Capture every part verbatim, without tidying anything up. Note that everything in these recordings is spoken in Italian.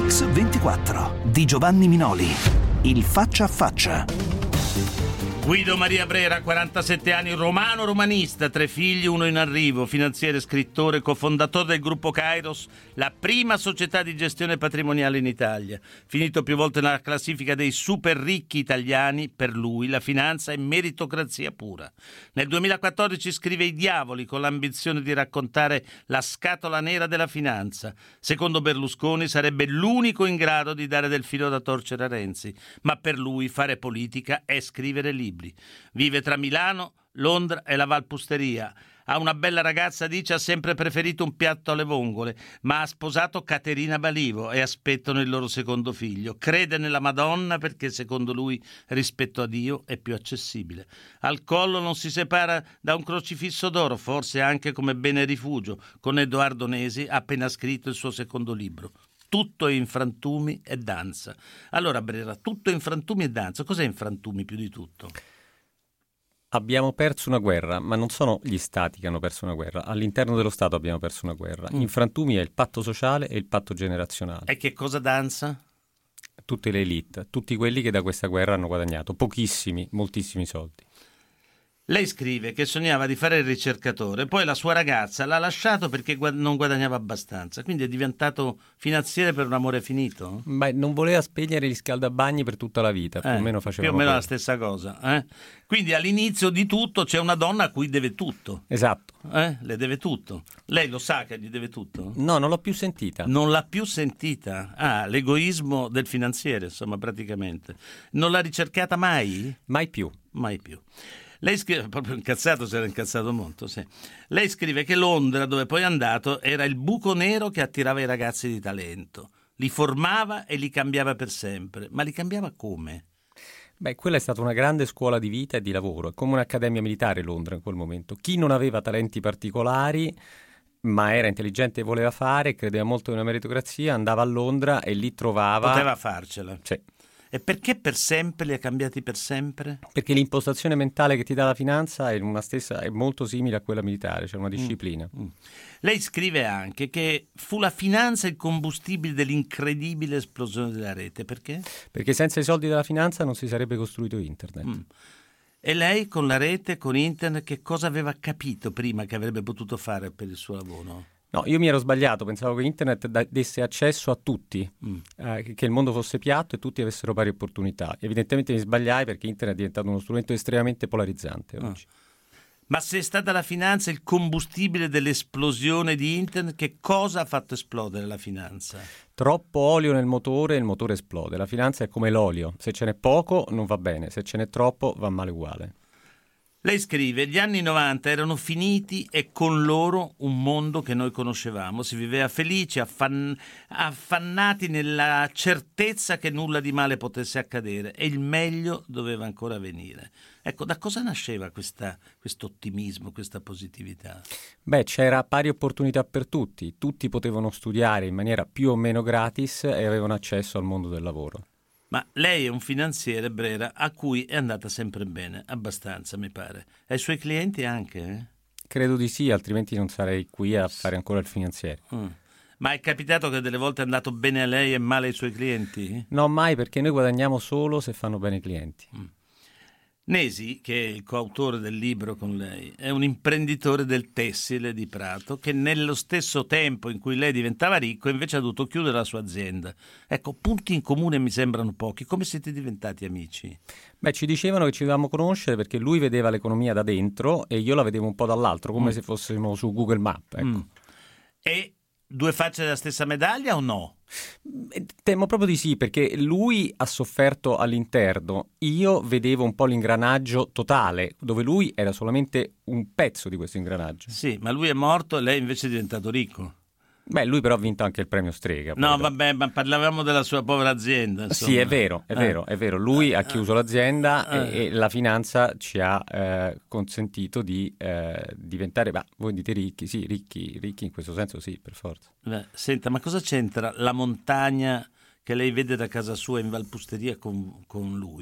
Mix ventiquattro di Giovanni Minoli. Il faccia a faccia. Guido Maria Brera, quarantasette anni, romano romanista, tre figli, uno in arrivo, finanziere, scrittore, cofondatore del gruppo Kairos, la prima società di gestione patrimoniale in Italia. Finito più volte nella classifica dei super ricchi italiani, per lui la finanza è meritocrazia pura. Nel duemilaquattordici scrive I Diavoli con l'ambizione di raccontare la scatola nera della finanza. Secondo Berlusconi sarebbe l'unico in grado di dare del filo da torcere a Renzi, ma per lui fare politica è scrivere libri. Vive tra Milano, Londra e la Valpusteria. Ha una bella ragazza, dice, ha sempre preferito un piatto alle vongole, ma ha sposato Caterina Balivo e aspettano il loro secondo figlio. Crede nella Madonna perché secondo lui rispetto a Dio è più accessibile. Al collo non si separa da un crocifisso d'oro, forse anche come bene rifugio. Con Edoardo Nesi ha appena scritto il suo secondo libro. Tutto è in frantumi e danza. Allora, Brera, tutto è in frantumi e danza. Cos'è in frantumi più di tutto? Abbiamo perso una guerra, ma non sono gli stati che hanno perso una guerra. All'interno dello Stato abbiamo perso una guerra. Mm. In frantumi è il patto sociale e il patto generazionale. E che cosa danza? Tutte le elite, tutti quelli che da questa guerra hanno guadagnato pochissimi, moltissimi soldi. Lei scrive che sognava di fare il ricercatore, poi la sua ragazza l'ha lasciato perché non guadagnava abbastanza, quindi è diventato finanziere per un amore finito? Beh, non voleva spegnere gli scaldabagni per tutta la vita, più eh, o meno faceva più o meno la stessa cosa. Eh? Quindi all'inizio di tutto c'è una donna a cui deve tutto. Esatto. Eh? Le deve tutto. Lei lo sa che gli deve tutto? No, non l'ho più sentita. Non l'ha più sentita? Ah, l'egoismo del finanziere, insomma, praticamente. Non l'ha ricercata mai? Mai più. Mai più. Lei scrive, proprio incazzato, si era incazzato molto, sì. Lei scrive che Londra, dove poi è andato, era il buco nero che attirava i ragazzi di talento. Li formava e li cambiava per sempre. Ma li cambiava come? Beh, quella è stata una grande scuola di vita e di lavoro, è come un'accademia militare Londra in quel momento. Chi non aveva talenti particolari, ma era intelligente e voleva fare, credeva molto nella meritocrazia, andava a Londra e lì trovava... Poteva farcela. Sì. E perché per sempre li ha cambiati per sempre? Perché l'impostazione mentale che ti dà la finanza è una stessa, è molto simile a quella militare, cioè una disciplina. Mm. Mm. Lei scrive anche che fu la finanza il combustibile dell'incredibile esplosione della rete. Perché? Perché senza i soldi della finanza non si sarebbe costruito internet. Mm. E lei con la rete, con internet, che cosa aveva capito prima che avrebbe potuto fare per il suo lavoro? No, io mi ero sbagliato, pensavo che internet da- desse accesso a tutti, mm. eh, che il mondo fosse piatto e tutti avessero pari opportunità. Evidentemente mi sbagliai perché internet è diventato uno strumento estremamente polarizzante oggi. Ah. Ma se è stata la finanza il combustibile dell'esplosione di internet, che cosa ha fatto esplodere la finanza? Troppo olio nel motore e il motore esplode. La finanza è come l'olio, se ce n'è poco non va bene, se ce n'è troppo va male uguale. Lei scrive, gli anni novanta erano finiti e con loro un mondo che noi conoscevamo. Si viveva felici, affan- affannati nella certezza che nulla di male potesse accadere e il meglio doveva ancora venire. Ecco, da cosa nasceva questa, questo ottimismo, questa positività? Beh, c'era pari opportunità per tutti. Tutti potevano studiare in maniera più o meno gratis e avevano accesso al mondo del lavoro. Ma lei è un finanziere, Brera, a cui è andata sempre bene, abbastanza mi pare. E ai suoi clienti anche, eh? Credo di sì, altrimenti non sarei qui a fare ancora il finanziere. Mm. Ma è capitato che delle volte è andato bene a lei e male ai suoi clienti? No, mai, perché noi guadagniamo solo se fanno bene i clienti. Mm. Nesi, che è il coautore del libro con lei, è un imprenditore del tessile di Prato che nello stesso tempo in cui lei diventava ricco invece ha dovuto chiudere la sua azienda. Ecco, punti in comune mi sembrano pochi. Come siete diventati amici? Beh, ci dicevano che ci dovevamo conoscere perché lui vedeva l'economia da dentro e io la vedevo un po' dall'altro, come mm. se fossimo su Google Maps. Ecco. Mm. E due facce della stessa medaglia o no? Temo proprio di sì, perché lui ha sofferto all'interno, io vedevo un po' l'ingranaggio totale, dove lui era solamente un pezzo di questo ingranaggio. Sì, ma lui è morto e lei invece è diventato ricco. Beh, lui però ha vinto anche il premio Strega. No, vabbè, ma parlavamo della sua povera azienda. Insomma. Sì, è vero, è eh. vero, è vero. Lui eh. ha chiuso l'azienda eh. e, e la finanza ci ha eh, consentito di eh, diventare, bah, voi dite ricchi, sì, ricchi, ricchi in questo senso sì, per forza. Beh, senta, ma cosa c'entra la montagna che lei vede da casa sua in Valpusteria con, con lui?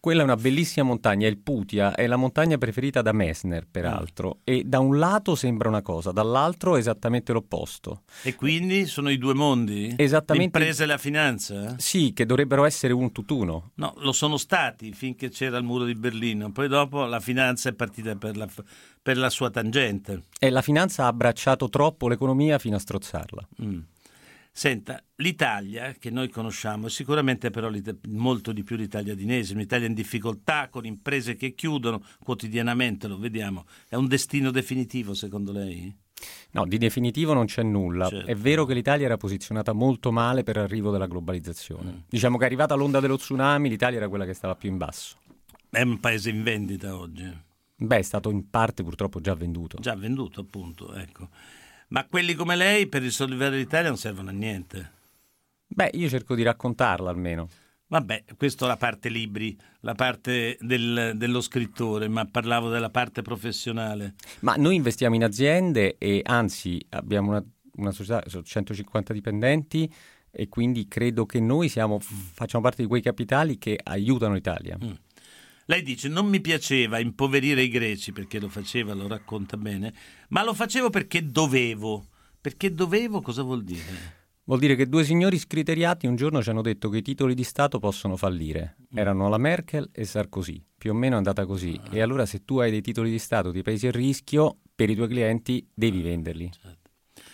Quella è una bellissima montagna, il Putia, è la montagna preferita da Messner, peraltro, e da un lato sembra una cosa, dall'altro esattamente l'opposto. E quindi sono i due mondi? Esattamente. L'impresa e la finanza? Sì, che dovrebbero essere un tutt'uno. No, lo sono stati finché c'era il muro di Berlino, poi dopo la finanza è partita per la, per la sua tangente. E la finanza ha abbracciato troppo l'economia fino a strozzarla. Mm. Senta, l'Italia che noi conosciamo è sicuramente però molto di più l'Italia di Nesi, un'Italia in difficoltà, con imprese che chiudono quotidianamente, lo vediamo. È un destino definitivo secondo lei? No, di definitivo non c'è nulla. Certo. È vero che l'Italia era posizionata molto male per l'arrivo della globalizzazione. Mm. Diciamo che arrivata l'onda dello tsunami, l'Italia era quella che stava più in basso. È un paese in vendita oggi? Beh, è stato in parte purtroppo già venduto. Già venduto, appunto, ecco. Ma quelli come lei per risollevare l'Italia non servono a niente? Beh, io cerco di raccontarla almeno. Vabbè, questa è la parte libri, la parte del, dello scrittore, ma parlavo della parte professionale. Ma noi investiamo in aziende e anzi abbiamo una, una società, sono centocinquanta dipendenti e quindi credo che noi siamo, facciamo parte di quei capitali che aiutano l'Italia. Mm. Lei dice non mi piaceva impoverire i greci perché lo faceva, lo racconta bene, ma lo facevo perché dovevo. Perché dovevo cosa vuol dire? Vuol dire che due signori scriteriati un giorno ci hanno detto che i titoli di Stato possono fallire. Erano la Merkel e Sarkozy. Più o meno è andata così. Ah. E allora se tu hai dei titoli di Stato di paesi a rischio, per i tuoi clienti devi venderli. Certo.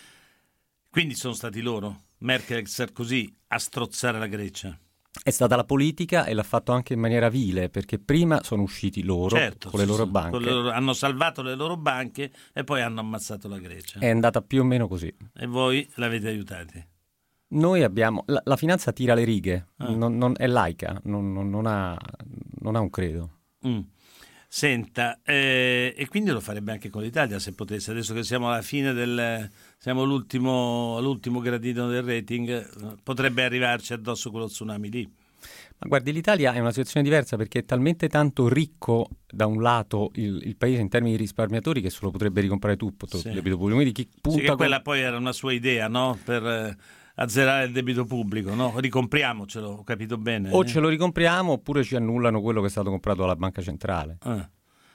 Quindi sono stati loro, Merkel e Sarkozy, a strozzare la Grecia. È stata la politica e l'ha fatto anche in maniera vile, perché prima sono usciti loro, certo, con le loro sì, banche. Con le loro, hanno salvato le loro banche e poi hanno ammazzato la Grecia. È andata più o meno così. E voi l'avete aiutati? Noi abbiamo... La, la finanza tira le righe, ah. non, non, è laica, non, non, non, ha, non ha un credo. Mm. Senta, eh, e quindi lo farebbe anche con l'Italia se potesse, adesso che siamo alla fine del, siamo all'ultimo, all'ultimo gradino del rating, potrebbe arrivarci addosso quello tsunami lì. Ma guardi, l'Italia è una situazione diversa perché è talmente tanto ricco da un lato il, il paese in termini di risparmiatori che se lo potrebbe ricomprare tutto, tutto sì. il debito pubblico. Quindi chi punta sì, che con... quella poi era una sua idea, no? Per eh, azzerare il debito pubblico, no? Ricompriamocelo, ho capito bene. O eh? ce lo ricompriamo oppure ci annullano quello che è stato comprato dalla banca centrale. Ah.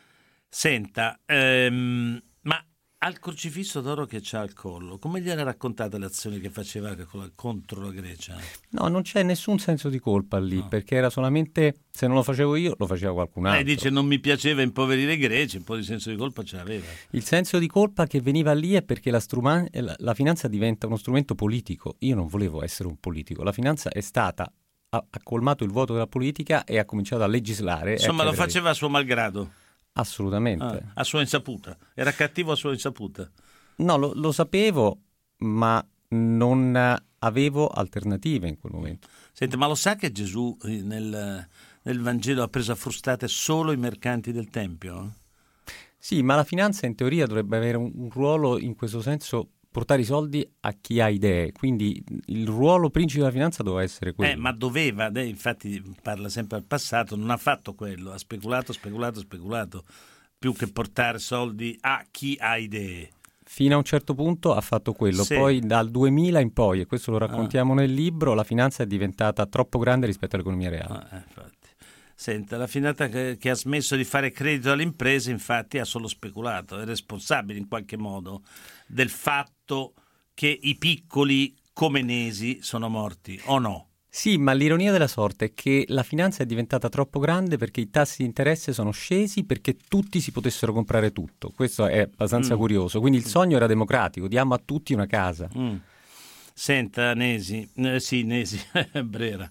Senta, ehm, ma al crocifisso d'oro che c'ha al collo, come gliela raccontate le azioni che faceva contro la Grecia? No, non c'è nessun senso di colpa lì, no. perché era solamente, se non lo facevo io, lo faceva qualcun altro. Lei dice non mi piaceva impoverire i greci, un po' di senso di colpa ce l'aveva. Il senso di colpa che veniva lì è perché la, struma- la, la finanza diventa uno strumento politico. Io non volevo essere un politico, la finanza è stata, ha, ha colmato il vuoto della politica e ha cominciato a legislare. Insomma, lo faceva a suo malgrado. Assolutamente. Ah, a sua insaputa. Era cattivo a sua insaputa. No, lo, lo sapevo, ma non avevo alternative in quel momento. Senta, ma lo sa che Gesù nel, nel Vangelo ha preso a frustate solo i mercanti del Tempio? Sì, ma la finanza in teoria dovrebbe avere un, un ruolo in questo senso, portare i soldi a chi ha idee, quindi il ruolo principe della finanza doveva essere quello. Eh, ma doveva, lei infatti parla sempre al passato, non ha fatto quello, ha speculato, speculato, speculato, più che portare soldi a chi ha idee. Fino a un certo punto ha fatto quello, sì. Poi dal duemila in poi, e questo lo raccontiamo ah. nel libro, la finanza è diventata troppo grande rispetto all'economia reale. Ah, infatti. Senta, la finanza che, che ha smesso di fare credito alle imprese infatti ha solo speculato, è responsabile in qualche modo del fatto che i piccoli come Nesi sono morti, o no? Sì, ma l'ironia della sorte è che la finanza è diventata troppo grande perché i tassi di interesse sono scesi perché tutti si potessero comprare tutto. Questo è abbastanza mm. curioso. Quindi il sogno era democratico, diamo a tutti una casa. Mm. Senta, Nesi, eh, sì, Nesi, Brera,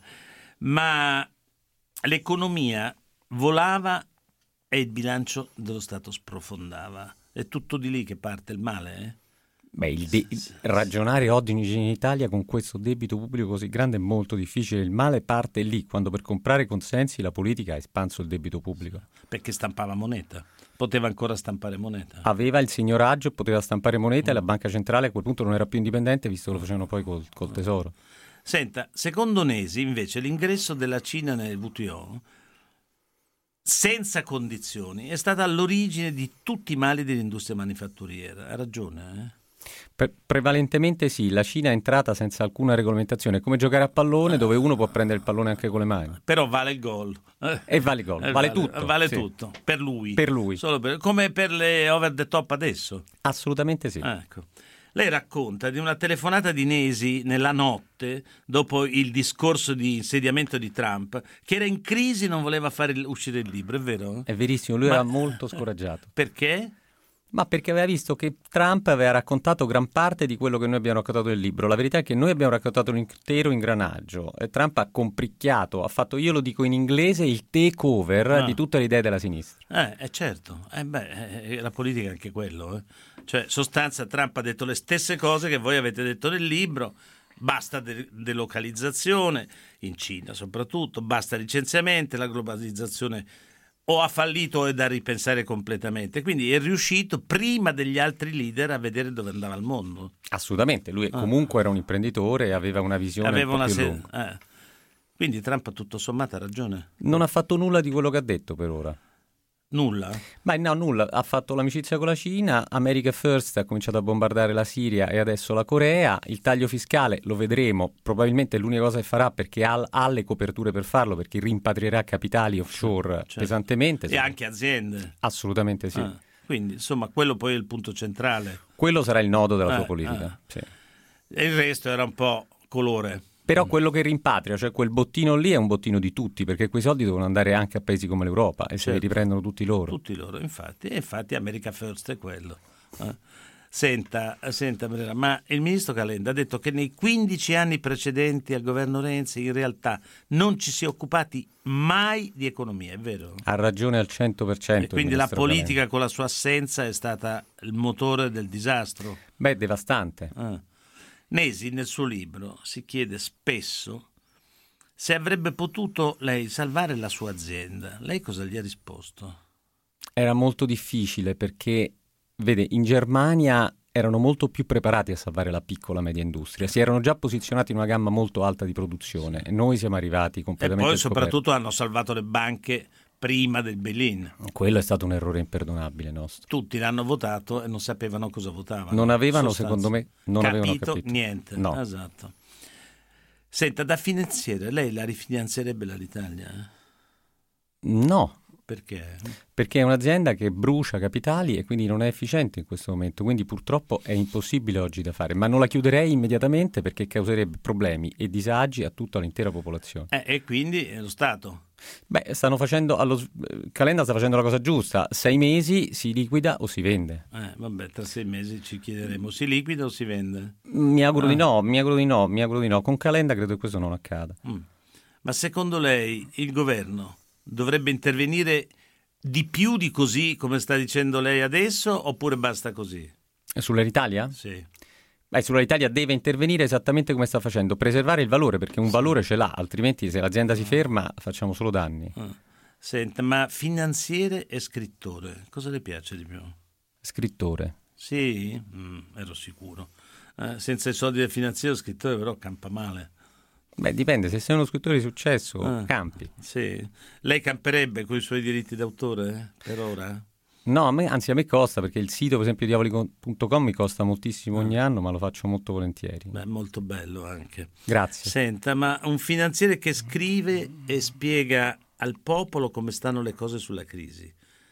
ma l'economia volava e il bilancio dello Stato sprofondava. È tutto di lì che parte il male, eh? Beh, il de- ragionare oggi in Italia con questo debito pubblico così grande è molto difficile. Il male parte lì, quando per comprare consensi la politica ha espanso il debito pubblico. Perché stampava moneta, poteva ancora stampare moneta. Aveva il signoraggio, poteva stampare moneta mm. e la banca centrale a quel punto non era più indipendente, visto che lo facevano poi col, col tesoro. Senta, secondo Nesi invece l'ingresso della Cina nel W T O senza condizioni è stata all'origine di tutti i mali dell'industria manifatturiera. Ha ragione, eh? Pre- prevalentemente sì, la Cina è entrata senza alcuna regolamentazione, è come giocare a pallone dove uno può prendere il pallone anche con le mani. Però vale il gol. E vale il gol, Eh, vale tutto. Vale sì. tutto, per lui. Per lui. Solo per- come per le over the top adesso. Assolutamente sì. Ecco. Lei racconta di una telefonata di Nesi nella notte, dopo il discorso di insediamento di Trump, che era in crisi e non voleva fare il- uscire il libro, è vero? È verissimo, lui Ma- era molto scoraggiato. Perché? Ma perché aveva visto che Trump aveva raccontato gran parte di quello che noi abbiamo raccontato nel libro. La verità è che noi abbiamo raccontato l'intero ingranaggio e Trump ha compricchiato, ha fatto, io lo dico in inglese, il takeover Ah. di tutte le idee della sinistra. Eh, eh, certo, eh, beh, eh, la politica è anche quello. Eh. Cioè, sostanza, Trump ha detto le stesse cose che voi avete detto nel libro, basta de- delocalizzazione, in Cina soprattutto, basta licenziamenti, la globalizzazione o ha fallito o è da ripensare completamente. Quindi è riuscito prima degli altri leader a vedere dove andava il mondo. Assolutamente, lui Ah. comunque era un imprenditore e aveva una visione Aveva un po' una più se- lunga. eh. Quindi Trump tutto sommato ha ragione. Non ha fatto nulla di quello che ha detto per ora. Nulla? Ma no, nulla. Ha fatto l'amicizia con la Cina, America First ha cominciato a bombardare la Siria e adesso la Corea. Il taglio fiscale lo vedremo, probabilmente è l'unica cosa che farà perché ha, ha le coperture per farlo, perché rimpatrierà capitali offshore Certo. pesantemente. E anche aziende. Assolutamente sì. Ah. Quindi, insomma, quello poi è il punto centrale. Quello sarà il nodo della Eh, sua politica. eh. Sì. E il resto era un po' colore. Però quello che rimpatria, cioè quel bottino lì, è un bottino di tutti, perché quei soldi devono andare anche a paesi come l'Europa e se li Certo. riprendono tutti loro. Tutti loro, infatti. E infatti America First è quello. Eh. Senta, senta Brera, ma il ministro Calenda ha detto che nei quindici anni precedenti al governo Renzi in realtà non ci si è occupati mai di economia, è vero? Ha ragione al cento per cento. E quindi il la ministro politica Calenda. con la sua assenza è stata il motore del disastro. Beh, devastante. Ah. Nesi nel suo libro si chiede spesso se avrebbe potuto lei salvare la sua azienda. Lei cosa gli ha risposto? Era molto difficile perché, vede, in Germania erano molto più preparati a salvare la piccola e media industria, si erano già posizionati in una gamma molto alta di produzione e noi siamo arrivati E completamente poi scoperti. soprattutto hanno salvato le banche prima del bail-in. Quello è stato un errore imperdonabile nostro. Tutti l'hanno votato e non sapevano cosa votavano. Non avevano, Sostanza. secondo me, non capito, avevano capito. niente. No. Esatto. Senta, da finanziere, lei la rifinanzierebbe l'Italia? No, Perché? perché è un'azienda che brucia capitali e quindi non è efficiente in questo momento, quindi purtroppo è impossibile oggi da fare, ma non la chiuderei immediatamente perché causerebbe problemi e disagi a tutta l'intera popolazione. Eh, e quindi è lo Stato. Beh, stanno facendo, allo, s- Calenda sta facendo la cosa giusta, sei mesi si liquida o si vende. Eh, vabbè, tra sei mesi ci chiederemo, si liquida o si vende? Mi auguro Ah. di no, mi auguro di no, mi auguro di no. Con Calenda credo che questo non accada. Mm. Ma secondo lei il governo dovrebbe intervenire di più di così, come sta dicendo lei adesso, oppure basta così? E sull'Italia? Sì. Beh, sull'Italia deve intervenire esattamente come sta facendo, preservare il valore perché un valore ce l'ha, altrimenti se l'azienda si ferma facciamo solo danni. Ah. Senta, ma finanziere e scrittore, cosa le piace di più? Scrittore. Sì? Mm, ero sicuro. Eh, senza i soldi del finanziere, scrittore però campa male. Beh, dipende, se sei uno scrittore di successo, Ah. campi. Sì. Lei camperebbe con i suoi diritti d'autore eh, per ora? No, a me, anzi a me costa, perché il sito, per esempio, diavoli punto com mi costa moltissimo ogni Ah. anno, ma lo faccio molto volentieri. Beh, molto bello anche. Grazie. Senta, ma un finanziere che scrive e spiega al popolo come stanno le cose sulla crisi,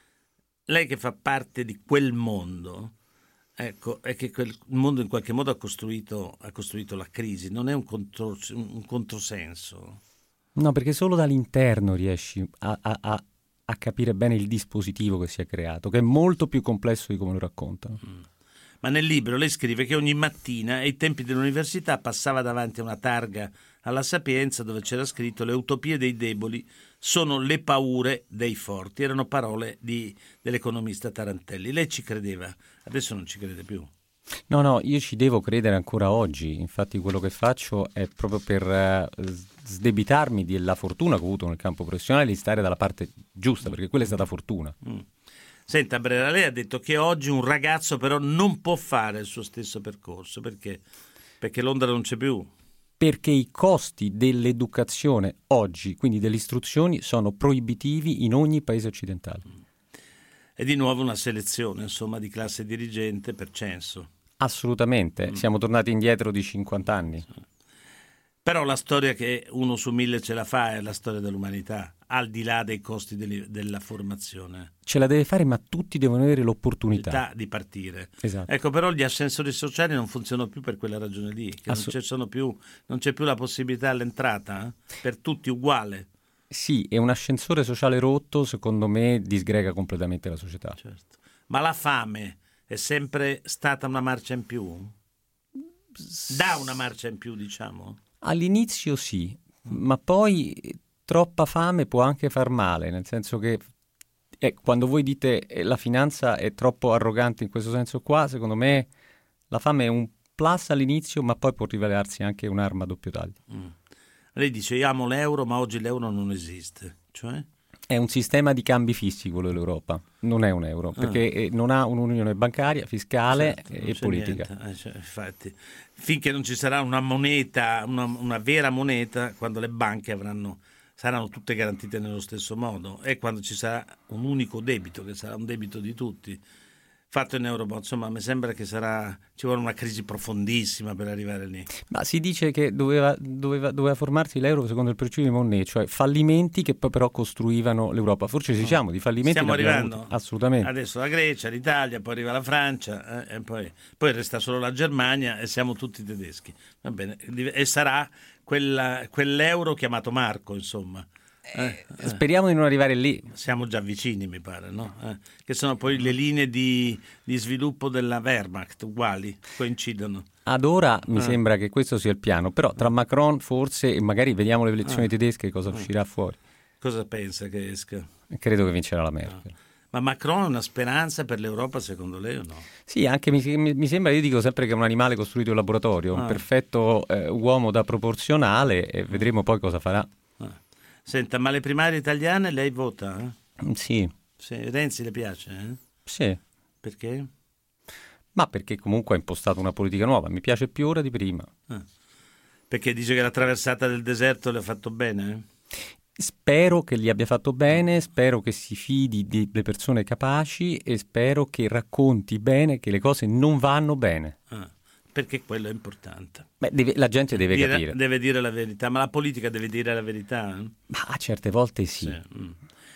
lei che fa parte di quel mondo, ecco, è che quel mondo in qualche modo ha costruito, ha costruito la crisi, non è un, contro, un controsenso. No, perché solo dall'interno riesci a, a, a, a capire bene il dispositivo che si è creato, che è molto più complesso di come lo raccontano. Mm. Ma nel libro lei scrive che ogni mattina ai tempi dell'università passava davanti a una targa alla Sapienza dove c'era scritto: le utopie dei deboli sono le paure dei forti. Erano parole di, dell'economista Tarantelli. Lei ci credeva, adesso non ci crede più. No, no, io ci devo credere ancora oggi, infatti quello che faccio è proprio per eh, sdebitarmi della fortuna che ho avuto nel campo professionale di stare dalla parte giusta, perché quella è stata fortuna. Mm. Senta Brera, lei ha detto che oggi un ragazzo però non può fare il suo stesso percorso, perché? Perché Londra non c'è più. Perché i costi dell'educazione oggi, quindi delle istruzioni, sono proibitivi in ogni paese occidentale. È di nuovo una selezione, insomma, di classe dirigente per censo. Assolutamente, mm. siamo tornati indietro di cinquanta anni. Però la storia che uno su mille ce la fa è la storia dell'umanità, al di là dei costi delle, della formazione. Ce la deve fare, ma tutti devono avere l'opportunità di partire. Esatto. Ecco, però gli ascensori sociali non funzionano più per quella ragione lì, che Assu- non, ci sono più, non c'è più la possibilità all'entrata, eh? Per tutti uguale. Sì, e un ascensore sociale rotto, secondo me, disgrega completamente la società. Certo. Ma la fame è sempre stata una marcia in più? Dà una marcia in più, diciamo? All'inizio sì, ma poi troppa fame può anche far male, nel senso che eh, quando voi dite eh, la finanza è troppo arrogante in questo senso qua, secondo me la fame è un plus all'inizio, ma poi può rivelarsi anche un'arma a doppio taglio. Mm. Lei dice io amo l'euro, ma oggi l'euro non esiste, cioè? È un sistema di cambi fissi quello dell'Europa, non è un euro, perché ah. non ha un'unione bancaria, fiscale certo, e politica. Eh, cioè, infatti, finché non ci sarà una moneta, una, una vera moneta, quando le banche avranno, saranno tutte garantite nello stesso modo, e quando ci sarà un unico debito, che sarà un debito di tutti, fatto in euro, insomma, mi sembra che sarà ci vuole una crisi profondissima per arrivare lì. Ma si dice che doveva, doveva, doveva formarsi l'euro secondo il principio di Monnet, cioè fallimenti che poi però costruivano l'Europa. Forse ci diciamo di fallimenti. Stiamo arrivando. Avuti. Assolutamente. Adesso la Grecia, l'Italia, poi arriva la Francia, eh, e poi, poi resta solo la Germania e siamo tutti tedeschi. Va bene, e sarà quella, quell'euro chiamato Marco, insomma. Eh, eh. Speriamo di non arrivare lì. Siamo già vicini, mi pare, no? Eh, che sono poi le linee di, di sviluppo della Wehrmacht, uguali, coincidono. Ad ora mi eh. sembra che questo sia il piano, però tra Macron forse, e magari vediamo le elezioni eh. tedesche, cosa eh. uscirà fuori. Cosa pensa che esca? Credo che vincerà la Merkel. No. Ma Macron è una speranza per l'Europa, secondo lei o no? Sì, anche mi, mi sembra, io dico sempre che è un animale costruito in laboratorio, ah. un perfetto eh, uomo da proporzionale, e vedremo poi cosa farà. Ah. Senta, ma le primarie italiane lei vota? Eh? Sì. Sì. Renzi le piace? Eh? Sì. Perché? Ma perché comunque ha impostato una politica nuova, mi piace più ora di prima. Ah. Perché dice che la traversata del deserto le ha fatto bene? Eh? Spero che gli abbia fatto bene, spero che si fidi delle persone capaci e spero che racconti bene che le cose non vanno bene. Ah. Perché quello è importante. Beh, deve, la gente deve dire, capire. Deve dire la verità, ma la politica deve dire la verità? Eh? Ma a certe volte sì. sì. Mm.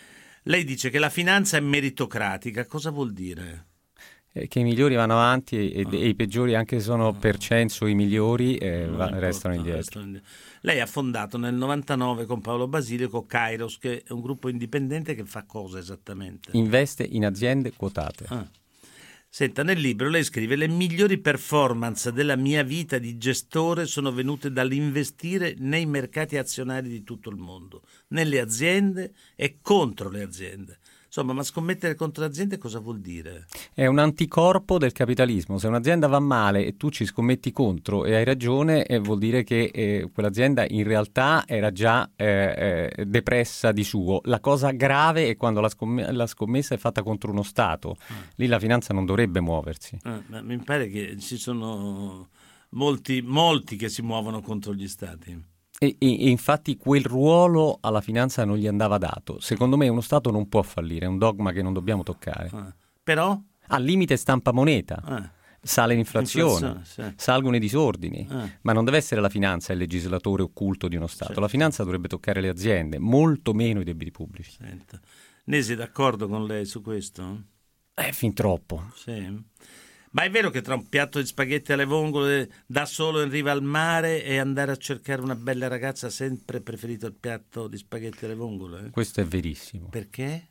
Lei dice che la finanza è meritocratica, cosa vuol dire? Eh, che i migliori vanno avanti e, oh. e i peggiori, anche se sono oh. per censo i migliori, eh, va, restano indietro. restano indietro. Lei ha fondato nel novantanove con Paolo Basilico Kairos, che è un gruppo indipendente che fa cosa esattamente? Investe in aziende quotate. Ah. Senta, nel libro lei scrive: le migliori performance della mia vita di gestore sono venute dall'investire nei mercati azionari di tutto il mondo, nelle aziende e contro le aziende. Insomma, ma scommettere contro le aziende cosa vuol dire? È un anticorpo del capitalismo. Se un'azienda va male e tu ci scommetti contro e hai ragione, eh, vuol dire che eh, quell'azienda in realtà era già eh, eh, depressa di suo. La cosa grave è quando la, scomm- la scommessa è fatta contro uno Stato. Ah. Lì la finanza non dovrebbe muoversi. Ah, ma mi pare che ci sono molti, molti che si muovono contro gli Stati. E, e, e infatti quel ruolo alla finanza non gli andava dato. Secondo me uno Stato non può fallire, è un dogma che non dobbiamo toccare. Ah. Però? Al limite stampa moneta, ah. sale l'inflazione, sì. salgono i disordini, ah. ma non deve essere la finanza il legislatore occulto di uno Stato. Certo. La finanza dovrebbe toccare le aziende, molto meno i debiti pubblici. Senta. Nesi è d'accordo con lei su questo? Eh, fin troppo. Sì. Ma è vero che tra un piatto di spaghetti alle vongole da solo in riva al mare e andare a cercare una bella ragazza ha sempre preferito il piatto di spaghetti alle vongole? Questo è verissimo. Perché?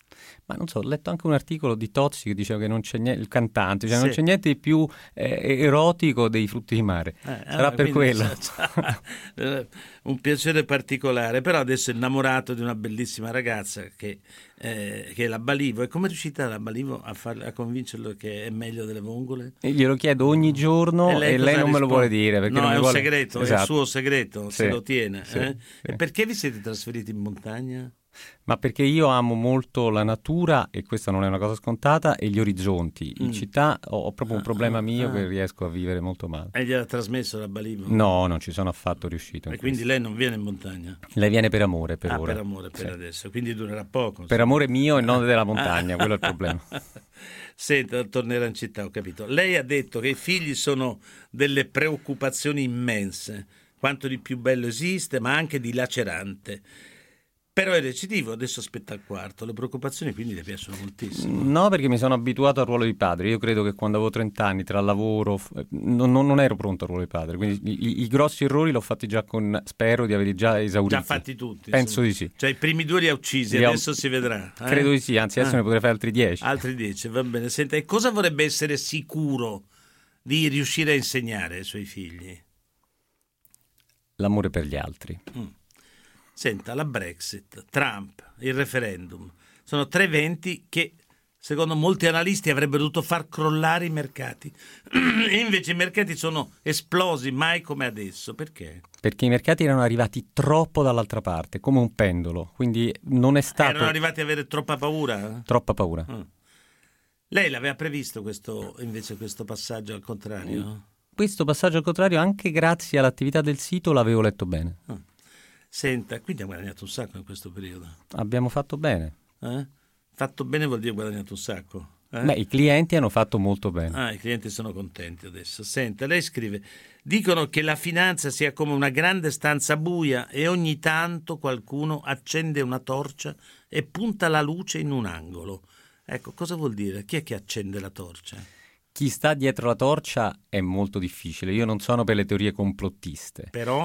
Ma non so, ho letto anche un articolo di Tozzi che diceva che non c'è niente, il cantante, cioè sì. non c'è niente di più eh, erotico dei frutti di mare. Eh, Sarà ah, per quello. C'è un piacere particolare, però adesso è innamorato di una bellissima ragazza che, eh, che è la Balivo. E come è riuscita la Balivo a, far, a convincerlo che è meglio delle vongole? E glielo chiedo ogni giorno e lei, e lei non risponde? Me lo vuole dire. Perché no, non è un vuole... segreto, esatto. È il suo segreto, sì, se lo tiene. sì, eh? sì. E perché vi siete trasferiti in montagna? Ma perché io amo molto la natura, e questa non è una cosa scontata, e gli orizzonti. In mm. città ho, ho proprio un problema mio ah. che riesco a vivere molto male. E gliel'ha trasmesso da Balimo? No, non ci sono affatto riuscito. E quindi lei non viene in montagna? Lei viene per amore, per ah, ora. per amore, per sì. adesso. Quindi durerà poco. Per amore mio e non della montagna, quello è il problema. Senta, tornerà in città, ho capito. Lei ha detto che i figli sono delle preoccupazioni immense, quanto di più bello esiste, ma anche di lacerante. Però è recitivo, adesso aspetta il quarto. Le preoccupazioni quindi le piacciono moltissimo? No, perché mi sono abituato al ruolo di padre. Io credo che quando avevo trenta anni, tra lavoro, non, non ero pronto al ruolo di padre. Quindi i, i grossi errori l'ho fatti già con, spero di averli già esauriti. Già fatti tutti? Penso insomma. Di sì. Cioè i primi due li ha uccisi, li adesso ho... si vedrà. Eh? Credo di sì, anzi adesso ah. ne potrei fare altri dieci. Altri dieci, va bene. Senta, e cosa vorrebbe essere sicuro di riuscire a insegnare ai suoi figli? L'amore per gli altri. Mm. Senta, la Brexit, Trump, il referendum, sono tre eventi che, secondo molti analisti, avrebbero dovuto far crollare i mercati. E invece i mercati sono esplosi, mai come adesso. Perché? Perché i mercati erano arrivati troppo dall'altra parte, come un pendolo. Quindi non è stato... Erano arrivati ad avere troppa paura? Troppa paura. Mm. Lei l'aveva previsto questo, invece, questo passaggio al contrario? Mm. Questo passaggio al contrario, anche grazie all'attività del sito, l'avevo letto bene. Mm. Senta, quindi ha guadagnato un sacco in questo periodo. Abbiamo fatto bene. Eh? Fatto bene vuol dire guadagnato un sacco. Eh? Beh, i clienti hanno fatto molto bene. Ah, i clienti sono contenti adesso. Senta, lei scrive: dicono che la finanza sia come una grande stanza buia e ogni tanto qualcuno accende una torcia e punta la luce in un angolo. Ecco, cosa vuol dire? Chi è che accende la torcia? Chi sta dietro la torcia è molto difficile. Io non sono per le teorie complottiste. Però?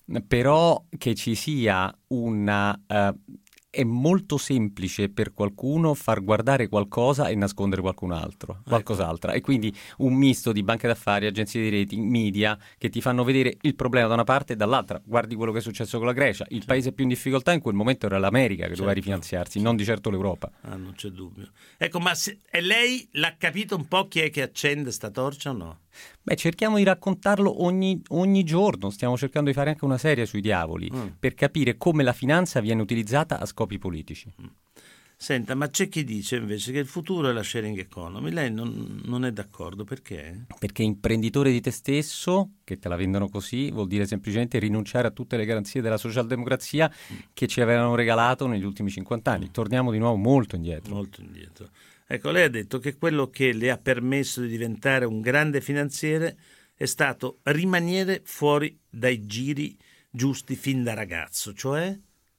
Però che ci sia una... Uh, è molto semplice per qualcuno far guardare qualcosa e nascondere qualcun altro, qualcos'altro. E quindi un misto di banche d'affari, agenzie di rating, media, che ti fanno vedere il problema da una parte e dall'altra. Guardi quello che è successo con la Grecia. Il certo. paese più in difficoltà in quel momento era l'America, che certo. doveva rifinanziarsi, certo. non di certo l'Europa. Ah, non c'è dubbio. Ecco, ma se, e lei l'ha capito un po' chi è che accende sta torcia o no? Beh, cerchiamo di raccontarlo ogni, ogni giorno, stiamo cercando di fare anche una serie sui diavoli, mm. per capire come la finanza viene utilizzata a scopi politici. Mm. Senta, ma c'è chi dice invece che il futuro è la sharing economy, lei non, non è d'accordo, perché? Perché imprenditore di te stesso, che te la vendono così, vuol dire semplicemente rinunciare a tutte le garanzie della socialdemocrazia mm. che ci avevano regalato negli ultimi cinquanta anni. Torniamo di nuovo molto indietro. Molto indietro. Ecco, lei ha detto che quello che le ha permesso di diventare un grande finanziere è stato rimanere fuori dai giri giusti fin da ragazzo, cioè?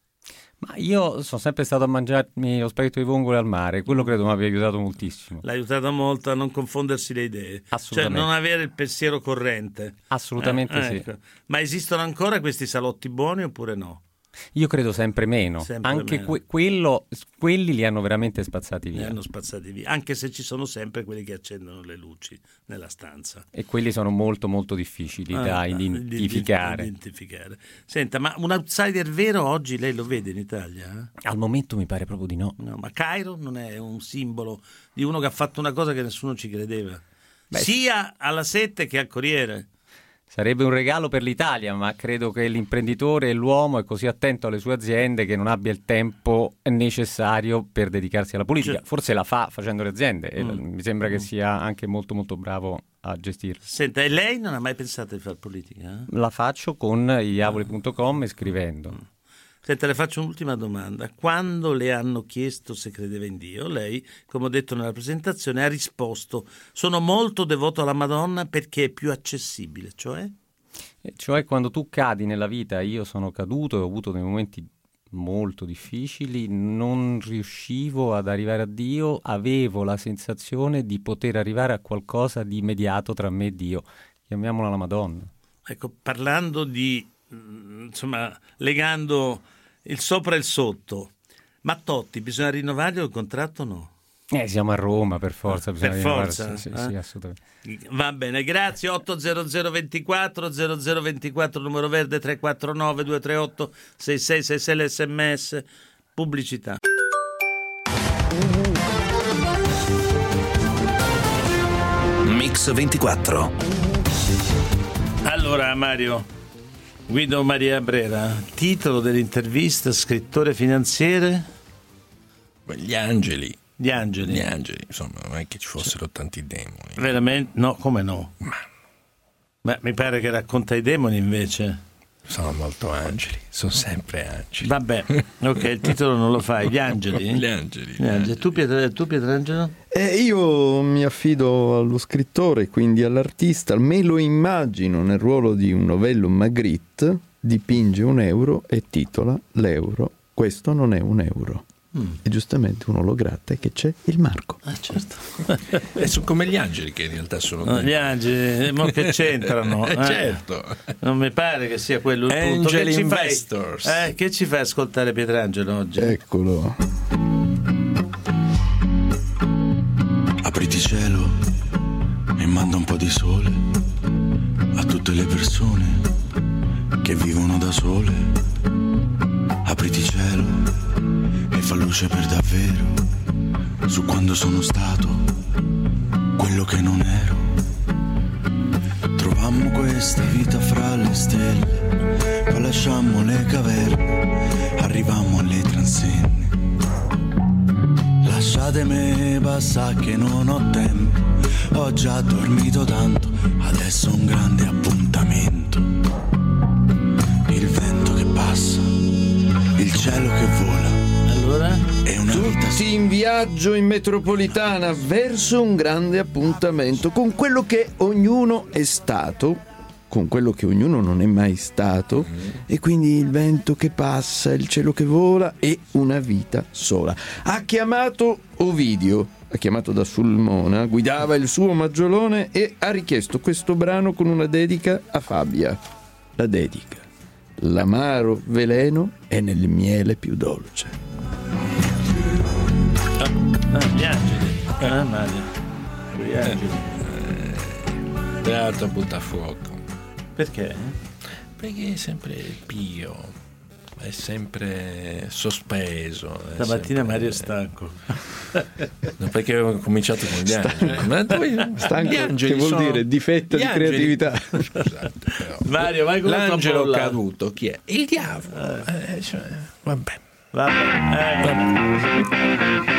Ma io sono sempre stato a mangiarmi lo spaghetto di vongole al mare, quello credo mi abbia aiutato moltissimo. L'ha aiutato molto a non confondersi le idee, assolutamente. Cioè non avere il pensiero corrente. Assolutamente eh, ecco. Sì. Ma esistono ancora questi salotti buoni oppure no? Io credo sempre meno, sempre anche meno. Que- quello, quelli li hanno veramente spazzati via. Li hanno spazzati via, anche se ci sono sempre quelli che accendono le luci nella stanza. E quelli sono molto molto difficili ah, da identificare. Di, di, di identificare. Senta, ma un outsider vero oggi lei lo vede in Italia? Eh? Al momento mi pare proprio di no. No, ma Cairo non è un simbolo di uno che ha fatto una cosa che nessuno ci credeva, Beh, sia alla Sette che al Corriere. Sarebbe un regalo per l'Italia, ma credo che l'imprenditore e l'uomo è così attento alle sue aziende che non abbia il tempo necessario per dedicarsi alla politica. Cioè, forse la fa facendo le aziende e mm. mi sembra che sia anche molto molto bravo a gestirla. Senta, e lei non ha mai pensato di fare politica? Eh? La faccio con i diavoli punto com e scrivendo. Mm. Senta, le faccio un'ultima domanda. Quando le hanno chiesto se credeva in Dio, lei, come ho detto nella presentazione, ha risposto: sono molto devoto alla Madonna perché è più accessibile, cioè? E cioè quando tu cadi nella vita, io sono caduto e ho avuto dei momenti molto difficili, non riuscivo ad arrivare a Dio, avevo la sensazione di poter arrivare a qualcosa di immediato tra me e Dio. Chiamiamola la Madonna. Ecco, parlando di, insomma, legando il sopra e il sotto, ma Totti bisogna rinnovargli il contratto o no? Eh, siamo a Roma, per forza. Per forza? Sì, eh? sì, assolutamente. Va bene, grazie. otto zero zero ventiquattro zero zero ventiquattro, numero verde tre quattro nove due tre otto sei sei sei sei, l'sms, pubblicità. Mix ventiquattro. Allora, Mario, Guido Maria Brera, titolo dell'intervista, scrittore finanziere? Gli angeli. Gli angeli. Gli angeli, insomma, non è che ci fossero tanti demoni. Veramente? No, come no? Ma, Ma mi pare che racconta i demoni invece. Sono molto angeli, sono sempre angeli. Vabbè, ok, il titolo non lo fai, gli angeli? Gli angeli. Gli angeli. Tu, Pietro, tu Pietrangelo? Eh, io mi affido allo scrittore, quindi all'artista, me lo immagino nel ruolo di un novello Magritte, dipinge un euro e titola l'euro, questo non è un euro. Mm. E giustamente uno lo gratta e che c'è il marco. Ah, certo. E sono come gli angeli che in realtà sono no, gli angeli, ma che c'entrano? Eh, eh, certo. Non mi pare che sia quello il Angel punto. Che ci Investors. fai? Eh, che ci fai ascoltare Pietrangelo oggi? Eccolo. Apriti cielo e manda un po' di sole a tutte le persone che vivono da sole. Apriti cielo e fa luce per davvero su quando sono stato quello che non ero. Trovammo questa vita fra le stelle, poi lasciammo le caverne, arrivammo alle transenne. Lasciatemi passare che non ho tempo, ho già dormito tanto, adesso un grande appuntamento. Il vento che passa, il cielo che vola. Allora? È una vita Tutti in viaggio in metropolitana verso un grande appuntamento con quello che ognuno è stato, con quello che ognuno non è mai stato, mm. e quindi il vento che passa, il cielo che vola e una vita sola. Ha chiamato Ovidio, ha chiamato da Sulmona, guidava il suo maggiolone e ha richiesto questo brano con una dedica a Fabia. La dedica: l'amaro veleno è nel miele più dolce. Ah, gli angeli. Ah, Mario. Gli angeli. Teatro butta fuoco. Perché? Perché è sempre pio, è sempre sospeso. È Stamattina sempre... Mario è stanco. No, perché ho cominciato con gli angeli. Ma dove... Stanco, gli angeli che vuol sono... dire difetto gli di angeli... creatività. Scusate, però. Mario, vai con l'angelo la caduto, chi è? Il diavolo. Eh, cioè, vabbè. Vabbè. Eh.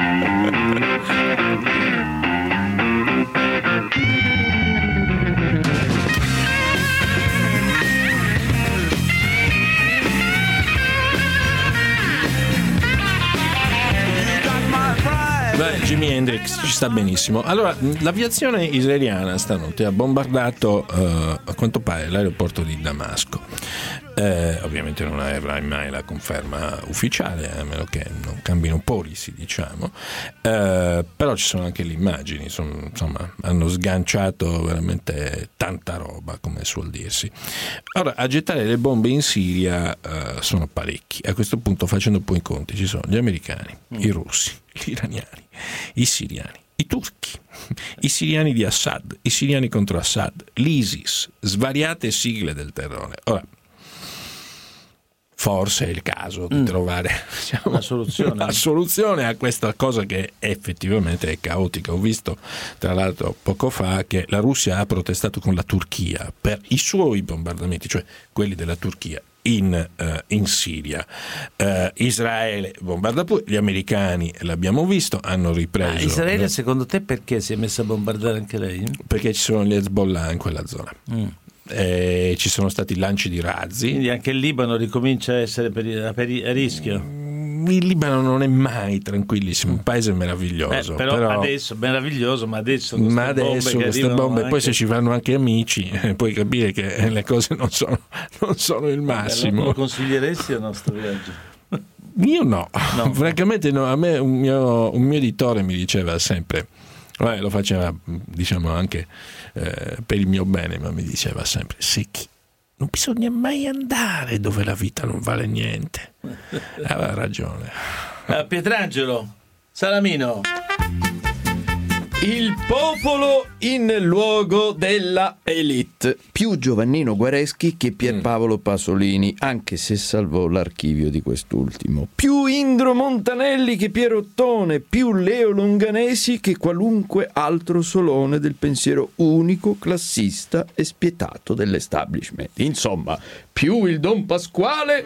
Beh, Jimi Hendrix ci sta benissimo. Allora, l'aviazione israeliana stanotte ha bombardato uh, a quanto pare l'aeroporto di Damasco. Eh, ovviamente non avrai mai la conferma ufficiale, a meno che non cambino polisi, diciamo. Eh, però ci sono anche le immagini, sono, insomma, hanno sganciato veramente tanta roba, come suol dirsi. Ora, a gettare le bombe in Siria eh, sono parecchi. A questo punto, facendo un po' i conti, ci sono gli americani, mm. i russi, gli iraniani, i siriani, i turchi, i siriani di Assad, i siriani contro Assad, l'ISIS, svariate sigle del terrore. Ora, forse è il caso di mm. trovare diciamo, una, soluzione. una soluzione a questa cosa che effettivamente è caotica. Ho visto tra l'altro poco fa che la Russia ha protestato con la Turchia per i suoi bombardamenti, cioè quelli della Turchia in, uh, in Siria. uh, Israele bombarda pure, gli americani l'abbiamo visto, hanno ripreso. Ah, Israele le... secondo te perché si è messa a bombardare anche lei? Perché ci sono gli Hezbollah in quella zona. mm. Eh, ci sono stati lanci di razzi. Quindi anche il Libano ricomincia a essere per, per, a rischio. Il Libano non è mai tranquillissimo, un paese meraviglioso. Eh, però, però adesso meraviglioso, ma adesso con ma adesso bombe queste bombe, anche... poi se ci vanno anche amici, eh, puoi capire che le cose non sono, non sono il massimo. Beh, lo consiglieresti al nostro viaggio? Io no, no. francamente no. A me un mio, un mio editore mi diceva sempre, Vabbè, lo faceva diciamo anche eh, per il mio bene, ma mi diceva sempre: secchi, non bisogna mai andare dove la vita non vale niente. Aveva ragione. uh, Pietrangelo Salamino, Il popolo in luogo della elite. Più Giovannino Guareschi che Pierpaolo Pasolini, anche se salvò l'archivio di quest'ultimo. Più Indro Montanelli che Piero Ottone, più Leo Longanesi che qualunque altro Solone del pensiero unico, classista e spietato dell'establishment. Insomma, più il Don Pasquale,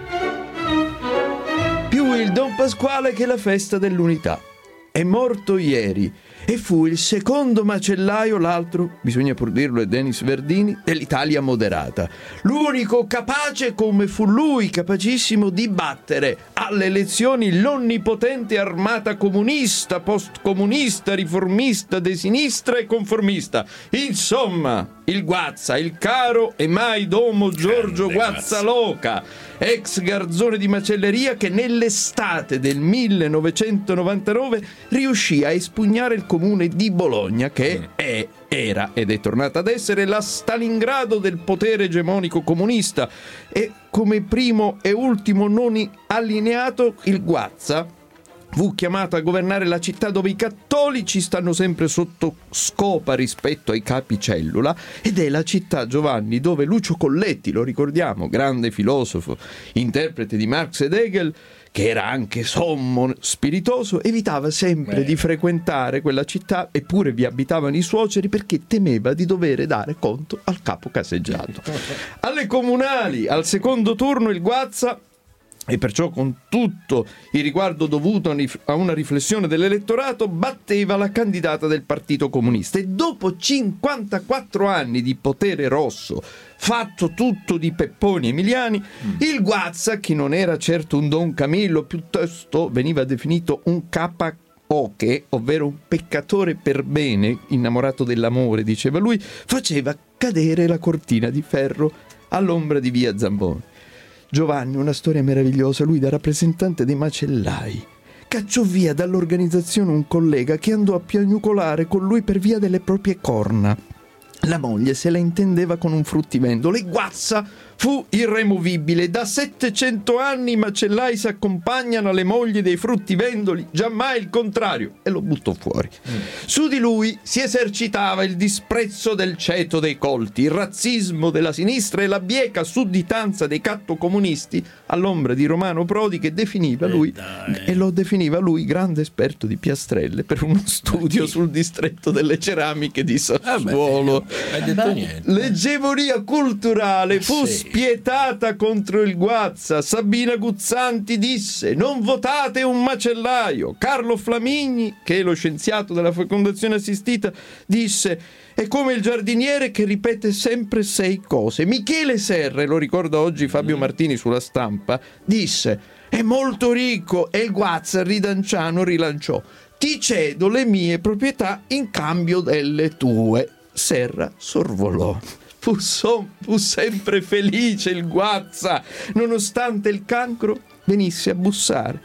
più il Don Pasquale che la festa dell'unità. È morto ieri e fu il secondo macellaio, l'altro, bisogna pur dirlo, è Denis Verdini, dell'Italia moderata. L'unico capace, come fu lui capacissimo, di battere alle elezioni l'onnipotente armata comunista, postcomunista, riformista, de sinistra e conformista. Insomma, il Guazza, il caro e mai domo Giorgio Guazzaloca, ex garzone di macelleria che nell'estate del millenovecentonovantanove riuscì a espugnare il comune di Bologna che è, era ed è tornata ad essere la Stalingrado del potere egemonico comunista, e come primo e ultimo non allineato il Guazza fu chiamato a governare la città dove i cattolici stanno sempre sotto scopa rispetto ai capi cellula, ed è la città, Giovanni, dove Lucio Colletti, lo ricordiamo, grande filosofo, interprete di Marx ed Hegel, che era anche sommo spiritoso, evitava sempre Beh. di frequentare quella città, eppure vi abitavano i suoceri perché temeva di dover dare conto al capo caseggiato. Alle comunali, al secondo turno, il Guazza, e perciò con tutto il riguardo dovuto a una riflessione dell'elettorato, batteva la candidata del Partito Comunista, e dopo cinquantaquattro anni di potere rosso, fatto tutto di pepponi emiliani, mm. il Guazza, che non era certo un Don Camillo, piuttosto veniva definito un capaoche, ovvero un peccatore per bene, innamorato dell'amore, diceva lui, faceva cadere la cortina di ferro all'ombra di via Zamboni. Giovanni, una storia meravigliosa. Lui, da rappresentante dei macellai, cacciò via dall'organizzazione un collega che andò a piagnucolare con lui per via delle proprie corna. La moglie se la intendeva con un fruttivendolo e Guazza fu irremovibile. Da settecento anni i macellai si accompagnano alle mogli dei fruttivendoli, giammai il contrario, e lo buttò fuori. Mm. Su di lui si esercitava il disprezzo del ceto dei colti, il razzismo della sinistra e la bieca sudditanza dei cattocomunisti all'ombra di Romano Prodi, che definiva lui eh e lo definiva lui grande esperto di piastrelle per uno studio sul distretto delle ceramiche di Sassuolo. Ah, hai detto niente. L'egemonia culturale fu sì. spietata contro il Guazza. Sabina Guzzanti disse: non votate un macellaio. Carlo Flamigni, che è lo scienziato della fecondazione assistita, disse: è come il giardiniere che ripete sempre sei cose. Michele Serre, lo ricorda oggi Fabio Martini sulla Stampa, disse: è molto ricco, e il Guazza ridanciano rilanciò: ti cedo le mie proprietà in cambio delle tue. Serra sorvolò. Fu, so, fu sempre felice il Guazza, nonostante il cancro venisse a bussare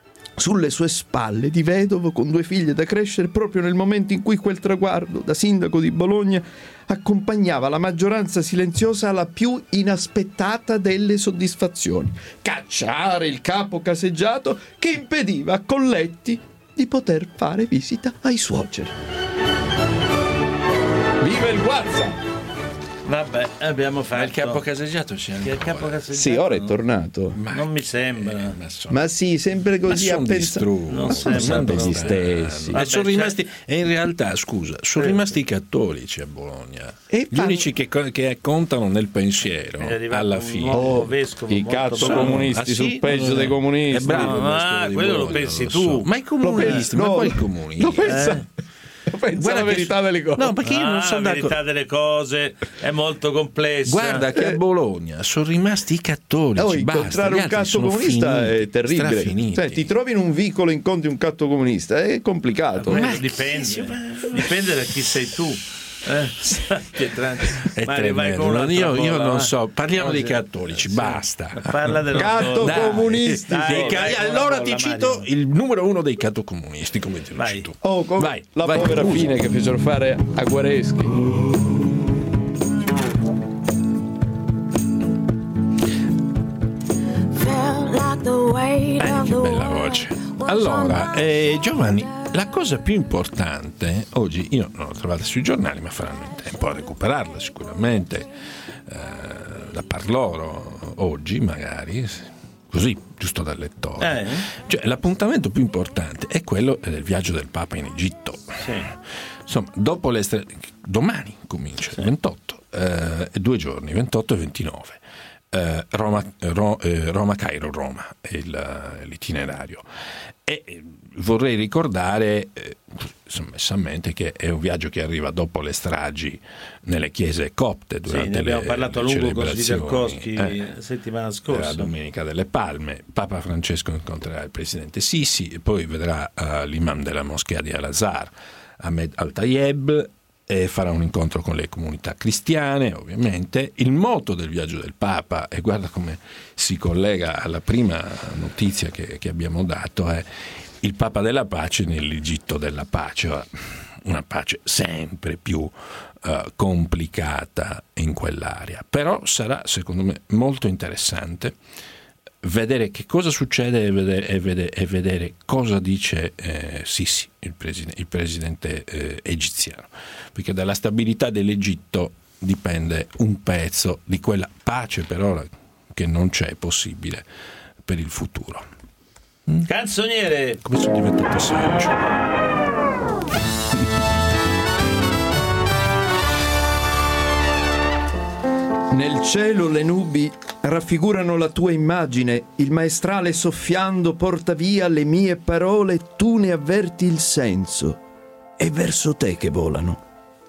sulle sue spalle di vedovo con due figlie da crescere, proprio nel momento in cui quel traguardo da sindaco di Bologna accompagnava la maggioranza silenziosa alla più inaspettata delle soddisfazioni: cacciare il capo caseggiato che impediva a Colletti di poter fare visita ai suoceri. Viva il Guazza! Vabbè, abbiamo fatto. Ma il capo caseggiato c'è il capo caseggiato, sì, ora è tornato. Ma non mi sembra. Eh, ma, sono... ma sì, sempre così ma a pensare. Non sono sempre gli stessi. Ma sono Vabbè, rimasti, cioè... e in realtà, scusa, sono rimasti i cattolici a Bologna. E Gli fanno... unici che, che contano nel pensiero alla fine. Oh, vescovo i cattocomunisti, ah, sì? sul peggio dei comunisti. È bravo, ah, quello lo pensi tu. So. Ma i comunisti, no, ma quali comunisti? Lo pensa... Eh? Pensa la verità che... delle cose. No, perché io ah, non sono la verità d'accordo. delle cose è molto complessa. Guarda che a Bologna sono rimasti i cattolici. Oh, basta, incontrare un catto comunista finiti, è terribile. Cioè, ti trovi in un vicolo, incontri un catto comunista, è complicato. Ma Ma dipende, chi... dipende da chi sei tu. Eh, è tremendo. Io, io non so, parliamo no, dei cattolici, sì. Basta. Parla del catto comunisti. Dai, dai, dai, allora ti cito Mario. Il numero uno dei catto comunisti, come ti lo cito. Oh, com- vai, la vai, povera uso. fine che fecero fare a Guareschi. Eh, che bella voce. Allora, eh, Giovanni, la cosa più importante, oggi io non l'ho trovata sui giornali, ma faranno in tempo a recuperarla sicuramente, eh, la parlò oggi magari, così, giusto dal lettore. Eh. Cioè, l'appuntamento più importante è quello del viaggio del Papa in Egitto. Sì. Insomma, dopo le stre... domani comincia, sì. ventotto, eh, due giorni, ventotto e ventinove. Eh, Roma, Ro, eh, Roma, Cairo, Roma è il, l'itinerario. E vorrei ricordare eh, sommessamente che è un viaggio che arriva dopo le stragi nelle chiese copte durante sì, ne abbiamo le, parlato le a lungo con Siderkowski eh, la settimana scorsa, la Domenica delle Palme. Papa Francesco incontrerà il presidente Sisi e poi vedrà uh, l'imam della moschea di Al-Azhar, Ahmed Al-Tayeb, e farà un incontro con le comunità cristiane, ovviamente. Il motto del viaggio del Papa, e guarda come si collega alla prima notizia che, che abbiamo dato, è il Papa della pace nell'Egitto della pace, una pace sempre più uh, complicata in quell'area. Però sarà, secondo me, molto interessante vedere che cosa succede e vedere, e vedere, e vedere cosa dice eh, Sisi, il, preside, il presidente eh, egiziano, perché dalla stabilità dell'Egitto dipende un pezzo di quella pace per ora che non c'è possibile per il futuro. Mm? Canzoniere, come sono diventato saggio. Nel cielo le nubi raffigurano la tua immagine, il maestrale soffiando porta via le mie parole, tu ne avverti il senso, è verso te che volano.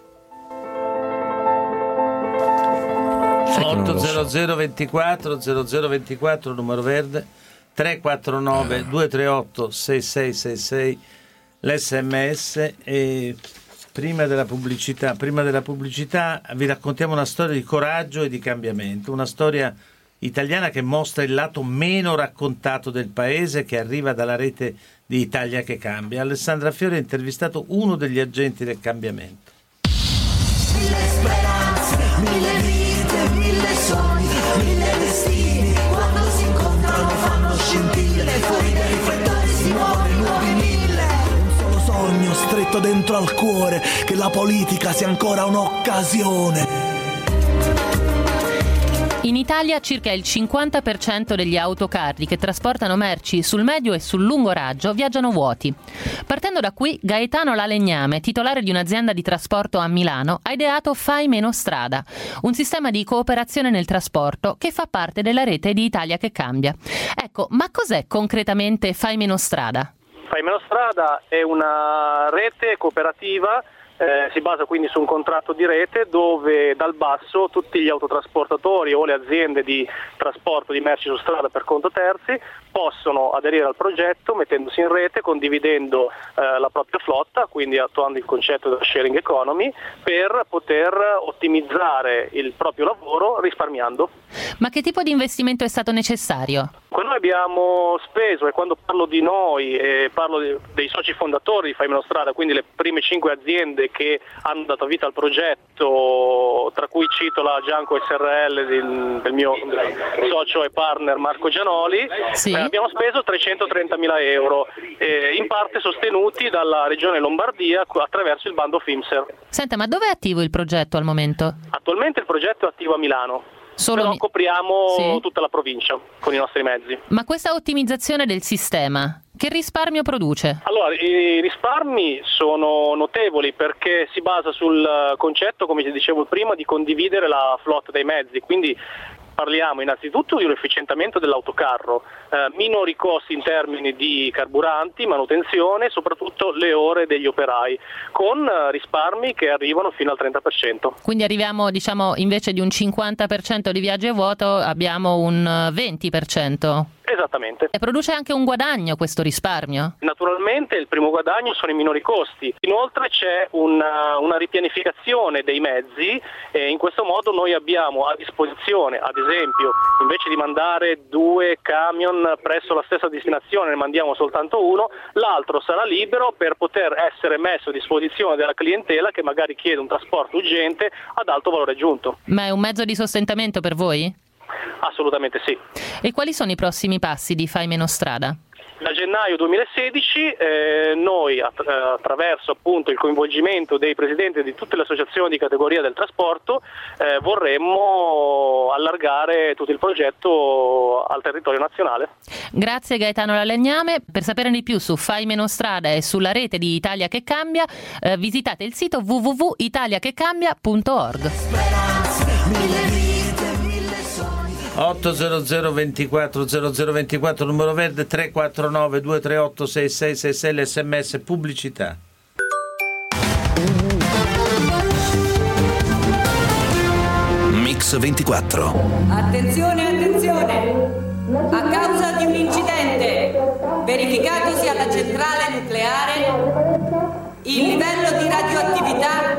otto zero zero ventiquattro zero zero ventiquattro numero verde, tre quattro nove due tre otto sei sei sei sei l'esse emme esse. E Prima della pubblicità, prima della pubblicità vi raccontiamo una storia di coraggio e di cambiamento, una storia italiana che mostra il lato meno raccontato del paese, che arriva dalla rete di Italia che cambia. Alessandra Fiori ha intervistato uno degli agenti del cambiamento. Mille speranze, mille vite, mille sogni, mille destini, quando si incontrano fanno scintille, fuori dai riflettori si muovono nuovi mille. Sogno stretto dentro al cuore, che la politica sia ancora un'occasione. In Italia circa il cinquanta per cento degli autocarri che trasportano merci sul medio e sul lungo raggio viaggiano vuoti. Partendo da qui, Gaetano Lalegname, titolare di un'azienda di trasporto a Milano, ha ideato Fai Meno Strada, un sistema di cooperazione nel trasporto che fa parte della rete di Italia che cambia. Ecco, ma cos'è concretamente Fai Meno Strada? Fai Meno Strada è una rete cooperativa, eh, si basa quindi su un contratto di rete dove dal basso tutti gli autotrasportatori o le aziende di trasporto di merci su strada per conto terzi possono aderire al progetto mettendosi in rete, condividendo eh, la propria flotta, quindi attuando il concetto della sharing economy, per poter ottimizzare il proprio lavoro risparmiando. Ma che tipo di investimento è stato necessario? Quello che abbiamo speso, e quando parlo di noi eh, parlo di, dei soci fondatori di Fai Meno Strada, quindi le prime cinque aziende che hanno dato vita al progetto, tra cui cito la Gianco S R L del, del mio socio e partner Marco Gianoli. Sì. Eh, abbiamo speso trecentotrentamila euro, eh, in parte sostenuti dalla Regione Lombardia attraverso il bando FIMSER. Senta, ma dove è attivo il progetto al momento? Attualmente il progetto è attivo a Milano. Solo Però mi... copriamo sì. tutta la provincia con i nostri mezzi. Ma questa ottimizzazione del sistema, che risparmio produce? Allora, i risparmi sono notevoli perché si basa sul concetto, come dicevo prima, di condividere la flotta dei mezzi, quindi parliamo innanzitutto di un efficientamento dell'autocarro, eh, minori costi in termini di carburanti, manutenzione e soprattutto le ore degli operai, con risparmi che arrivano fino al trenta per cento. Quindi arriviamo, diciamo, invece di un cinquanta per cento di viaggi a vuoto abbiamo un venti per cento. Esattamente. E produce anche un guadagno questo risparmio? Naturalmente il primo guadagno sono i minori costi, inoltre c'è una, una ripianificazione dei mezzi e in questo modo noi abbiamo a disposizione, ad esempio, invece di mandare due camion presso la stessa destinazione, ne mandiamo soltanto uno, l'altro sarà libero per poter essere messo a disposizione della clientela che magari chiede un trasporto urgente ad alto valore aggiunto. Ma è un mezzo di sostentamento per voi? Assolutamente sì. E quali sono i prossimi passi di Fai Meno Strada? Da gennaio duemilasedici eh, noi att- attraverso appunto il coinvolgimento dei presidenti di tutte le associazioni di categoria del trasporto eh, vorremmo allargare tutto il progetto al territorio nazionale. Grazie Gaetano Lalegname. Per sapere di più su Fai Meno Strada e sulla rete di Italia che Cambia, eh, visitate il sito w w w punto italia che cambia punto org. ottocento ventiquattro zero zero ventiquattro numero verde, tre quattro nove due tre otto sei sei sei sei l'sms pubblicità. Mix ventiquattro. Attenzione, attenzione! A causa di un incidente verificatosi alla centrale nucleare, il livello di radioattività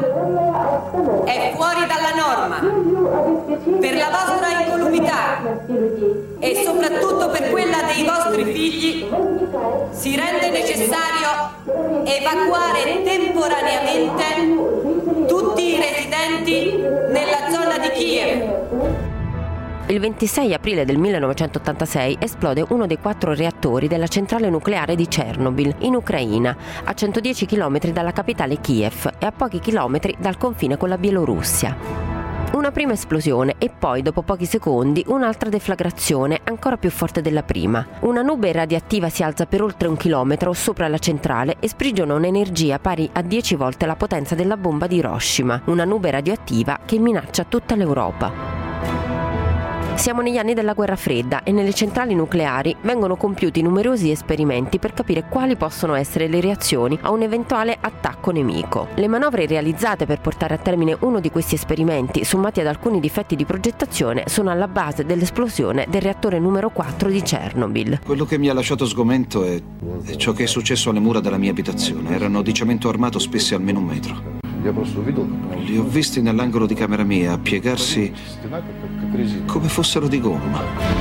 è fuori dalla norma. Per la vostra incolumità e soprattutto per quella dei vostri figli, si rende necessario evacuare temporaneamente tutti i residenti nella zona di Kiev. Il ventisei aprile del millenovecentottantasei esplode uno dei quattro reattori della centrale nucleare di Chernobyl, in Ucraina, a centodieci chilometri dalla capitale Kiev e a pochi chilometri dal confine con la Bielorussia. Una prima esplosione e poi, dopo pochi secondi, un'altra deflagrazione ancora più forte della prima. Una nube radioattiva si alza per oltre un chilometro sopra la centrale e sprigiona un'energia pari a dieci volte la potenza della bomba di Hiroshima, una nube radioattiva che minaccia tutta l'Europa. Siamo negli anni della guerra fredda e nelle centrali nucleari vengono compiuti numerosi esperimenti per capire quali possono essere le reazioni a un eventuale attacco nemico. Le manovre realizzate per portare a termine uno di questi esperimenti, sommati ad alcuni difetti di progettazione, sono alla base dell'esplosione del reattore numero quattro di Chernobyl. Quello che mi ha lasciato sgomento è, è ciò che è successo alle mura della mia abitazione. Erano di cemento armato spessi almeno un metro. Li ho visti nell'angolo di camera mia piegarsi come fossero di gomma.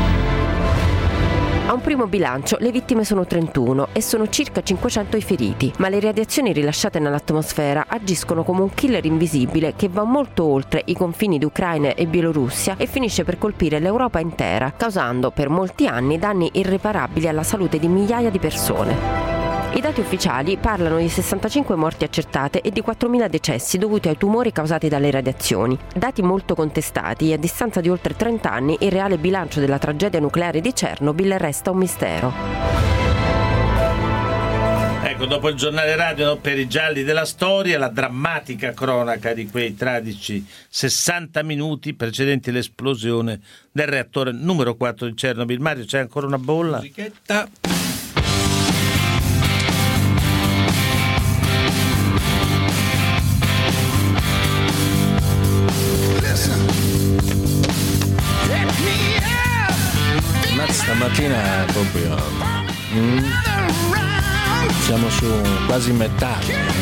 A un primo bilancio le vittime sono trentuno e sono circa cinquecento i feriti, ma le radiazioni rilasciate nell'atmosfera agiscono come un killer invisibile che va molto oltre i confini di Ucraina e Bielorussia e finisce per colpire l'Europa intera, causando per molti anni danni irreparabili alla salute di migliaia di persone. I dati ufficiali parlano di sessantacinque morti accertate e di quattromila decessi dovuti ai tumori causati dalle radiazioni. Dati molto contestati e a distanza di oltre trenta anni il reale bilancio della tragedia nucleare di Chernobyl resta un mistero. Ecco, dopo il giornale radio, no, per i gialli della storia, la drammatica cronaca di quei tragici sessanta minuti precedenti l'esplosione del reattore numero quattro di Chernobyl. Mario, c'è ancora una bolla? Musichetta. Stamattina proprio mm, siamo su quasi metà.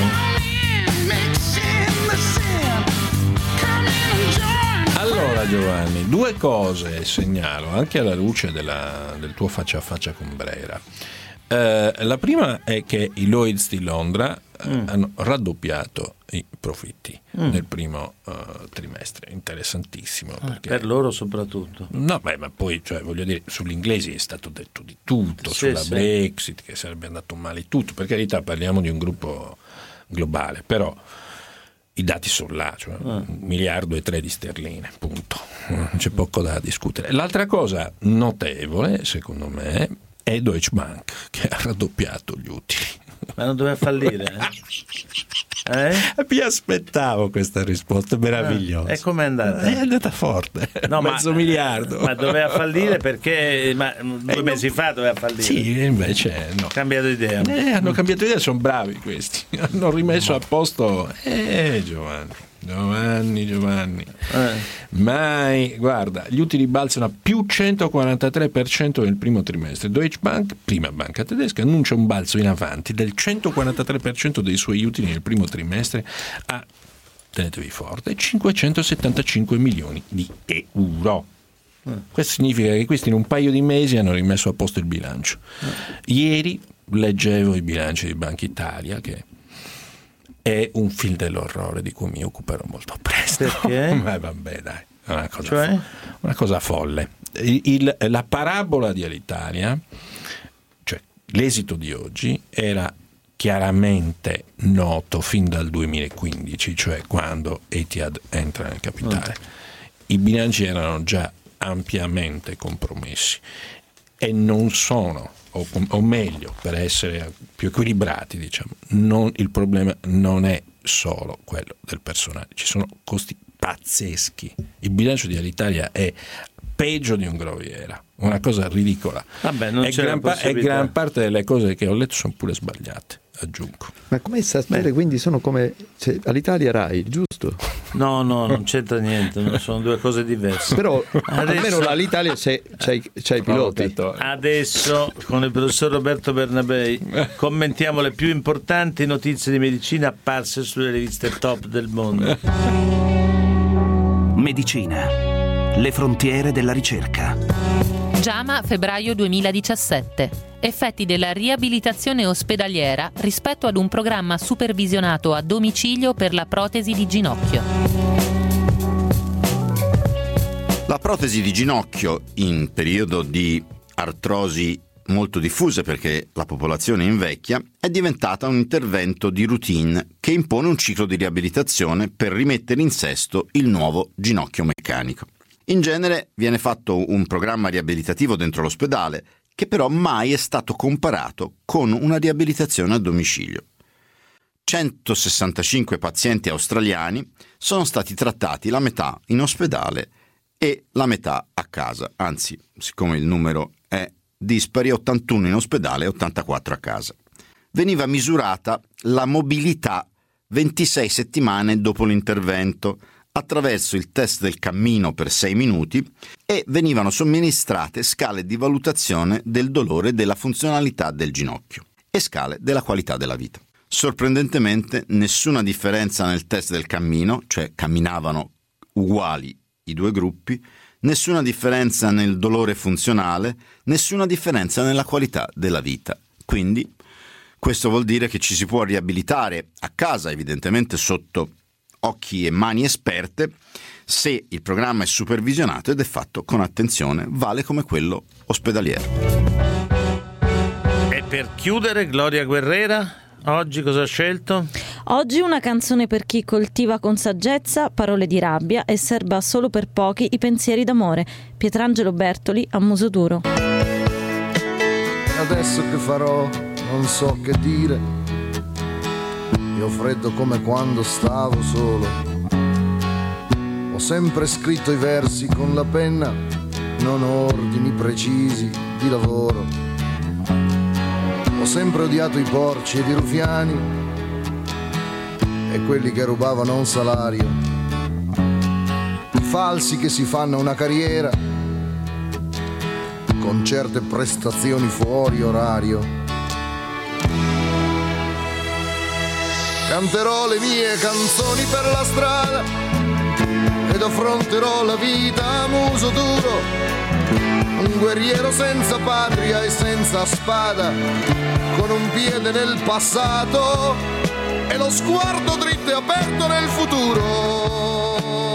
Allora Giovanni, due cose segnalo anche alla luce della, del tuo faccia a faccia con Brera. Eh, la prima è che i Lloyds di Londra mm. hanno raddoppiato i profitti mm. nel primo uh, trimestre, interessantissimo ah, perché... per loro soprattutto. No, beh, ma poi, cioè, voglio dire, sugli inglesi è stato detto di tutto, sì, sulla sì. Brexit, che sarebbe andato male tutto, per carità parliamo di un gruppo globale, però i dati sono là, cioè ah. un miliardo e tre di sterline, punto, c'è poco da discutere. L'altra cosa notevole, secondo me, è Deutsche Bank, che ha raddoppiato gli utili. Ma non doveva fallire? Eh? Eh? Mi aspettavo questa risposta meravigliosa. Ah, e com'è andata? È andata forte, no, mezzo ma, miliardo. Ma doveva fallire perché ma, due eh, mesi non... fa doveva fallire. Sì, invece no. Cambiato idea. Eh, hanno cambiato idea, sono bravi questi. Hanno rimesso a posto. Eh, Giovanni. Giovanni, Giovanni, eh. mai, guarda, gli utili balzano a più centoquarantatré per cento nel primo trimestre. Deutsche Bank, prima banca tedesca, annuncia un balzo in avanti del centoquarantatré per cento dei suoi utili nel primo trimestre a, tenetevi forte, cinquecentosettantacinque milioni di euro. Eh. Questo significa che questi in un paio di mesi hanno rimesso a posto il bilancio. Eh. Ieri leggevo i bilanci di Banca Italia, che è un film dell'orrore di cui mi occuperò molto presto. Perché? Ma vabbè, dai, è una cosa, cioè? fo- una cosa folle. Il, il, la parabola di Alitalia, cioè l'esito di oggi era chiaramente noto fin dal duemilaquindici, cioè quando Etihad entra nel capitale. I bilanci erano già ampiamente compromessi e non sono, o, o meglio, per essere più equilibrati, diciamo, non, il problema non è solo quello del personale, ci sono costi pazzeschi. Il bilancio di Alitalia è peggio di un groviera, una cosa ridicola. Vabbè, non e, c'è gran pa- e gran parte delle cose che ho letto sono pure sbagliate, aggiungo. Ma come sta a dire, quindi sono come, cioè, Alitalia Rai, giusto? No, no, non c'entra niente, sono due cose diverse. Però adesso, almeno l'Alitalia c'è, c'è, c'è i piloti. Adesso con il professor Roberto Bernabei commentiamo le più importanti notizie di medicina apparse sulle riviste top del mondo. Medicina. Le frontiere della ricerca. Giama, febbraio duemiladiciassette. Effetti della riabilitazione ospedaliera rispetto ad un programma supervisionato a domicilio per la protesi di ginocchio. La protesi di ginocchio in periodo di artrosi molto diffuse, perché la popolazione invecchia, è diventata un intervento di routine che impone un ciclo di riabilitazione per rimettere in sesto il nuovo ginocchio meccanico. In genere viene fatto un programma riabilitativo dentro l'ospedale, che però mai è stato comparato con una riabilitazione a domicilio. centosessantacinque pazienti australiani sono stati trattati, la metà in ospedale e la metà a casa, anzi, siccome il numero è dispari, ottantuno in ospedale e ottantaquattro a casa. Veniva misurata la mobilità ventisei settimane dopo l'intervento, attraverso il test del cammino per sei minuti, e venivano somministrate scale di valutazione del dolore e della funzionalità del ginocchio e scale della qualità della vita. Sorprendentemente nessuna differenza nel test del cammino, cioè camminavano uguali i due gruppi, nessuna differenza nel dolore funzionale, nessuna differenza nella qualità della vita. Quindi questo vuol dire che ci si può riabilitare a casa, evidentemente sotto occhi e mani esperte, se il programma è supervisionato ed è fatto con attenzione, vale come quello ospedaliero. E per chiudere, Gloria Guerrera, oggi cosa ha scelto? Oggi una canzone per chi coltiva con saggezza parole di rabbia e serba solo per pochi i pensieri d'amore. Pietrangelo Bertoli, A muso duro. Adesso che farò non so che dire, io ho freddo come quando stavo solo. Ho sempre scritto i versi con la penna, non ho ordini precisi di lavoro. Ho sempre odiato i porci ed i rufiani e quelli che rubavano un salario, i falsi che si fanno una carriera con certe prestazioni fuori orario. Canterò le mie canzoni per la strada ed affronterò la vita a muso duro, un guerriero senza patria e senza spada, con un piede nel passato e lo sguardo dritto e aperto nel futuro.